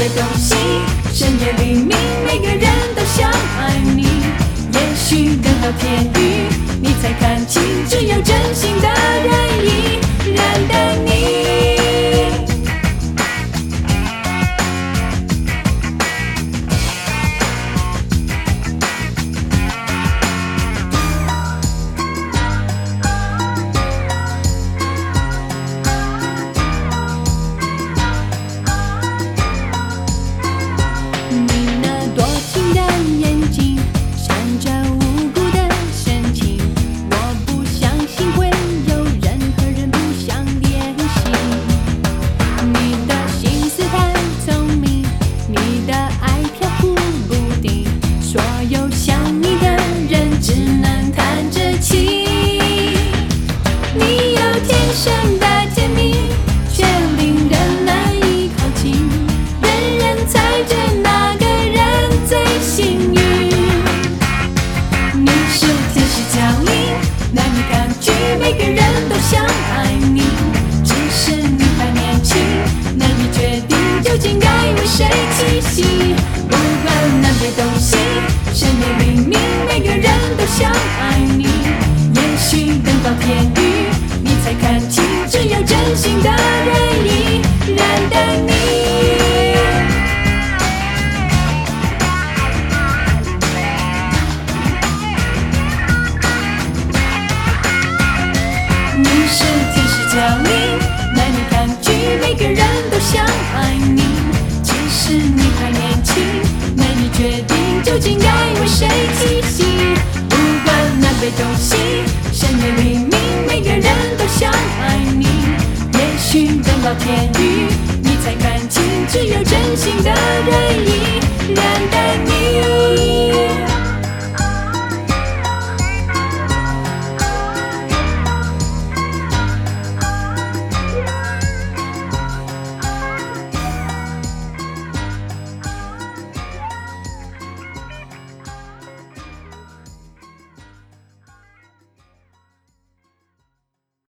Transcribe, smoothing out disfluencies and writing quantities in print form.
北东西，深夜黎明，每个人都想爱你。也许等到天雨，你才看清，只有真心的人依然等你。每个人都想爱你，只是你还年轻，难以决定究竟该为谁栖息。不管南北东西，深夜黎明，每个人都想爱你。也许等到天雨，你才看清，只有真心的人依然等你。你是天使降临，难以抗拒，每个人都想爱你。只是你还年轻，难以决定究竟该为谁栖息。不管南北东西，深夜黎明，每个人都想爱你。也许等到天雨，你才看清，只有真心的人依然等